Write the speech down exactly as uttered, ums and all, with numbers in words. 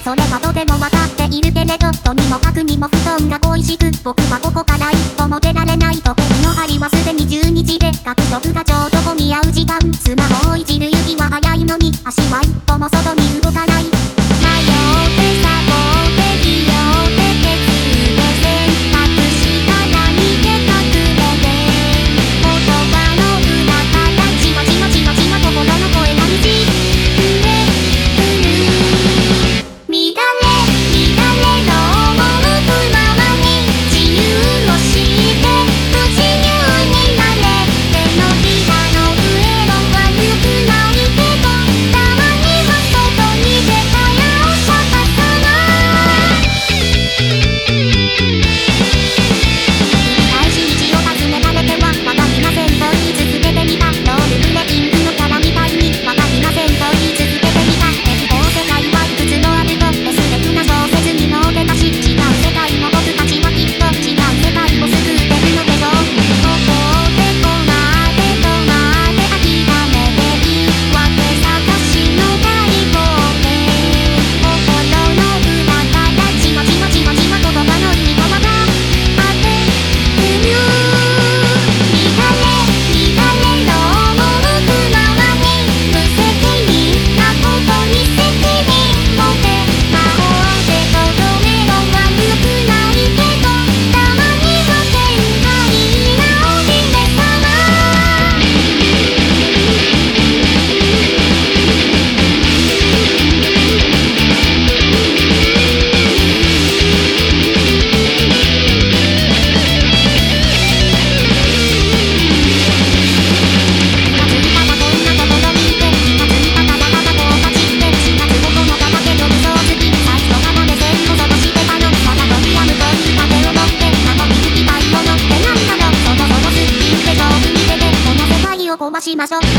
それはとてもわかっているけれど、とにもかくにも布団が恋しく、僕はここから一歩も出られない。時計の針はすでにじゅうにじで、約束がちょうど混み合う時間。スマホをいじる指は早いのに、足は一歩も外に動かない。迷ってサボって気をてけつで選択したら逃げ隠れて、言葉の裏からじわじわじわじわ心の声がにじんでくる。乱れ乱れの赴くままに自由をして不自由になれ。手のひらの上の悪くないけど、たまには外に出たらお釈迦様。繰り返し道を尋ねられてはわかりませんと言い続けてみた。ロールプレイングのキャラみたいにわかりませんと言い続けてみた。適当世界はいくつもあるとエスレクな小説にも出たし、違う世界も僕たちはきっと違う世界を救ってるのけど、ここでこまで止まって諦めていいわけ探しの大冒険。心の裏からじわじわじわじわ言葉のいい川があってくる。乱れ乱れの赴くままに無責任なことに責任持て。魔法でとどめろ悪くないけど、たまには天才なお姫様。気がついたらこんなところにいて、気がついたらまたこう立ちってしがつここのだけど嘘つき、最初から目線を外してたの。また飛びやむと言った手を持って名も聞きたいものってなんだろう。そろそろすっきりで勝負に出てこの世界を壊しましょう。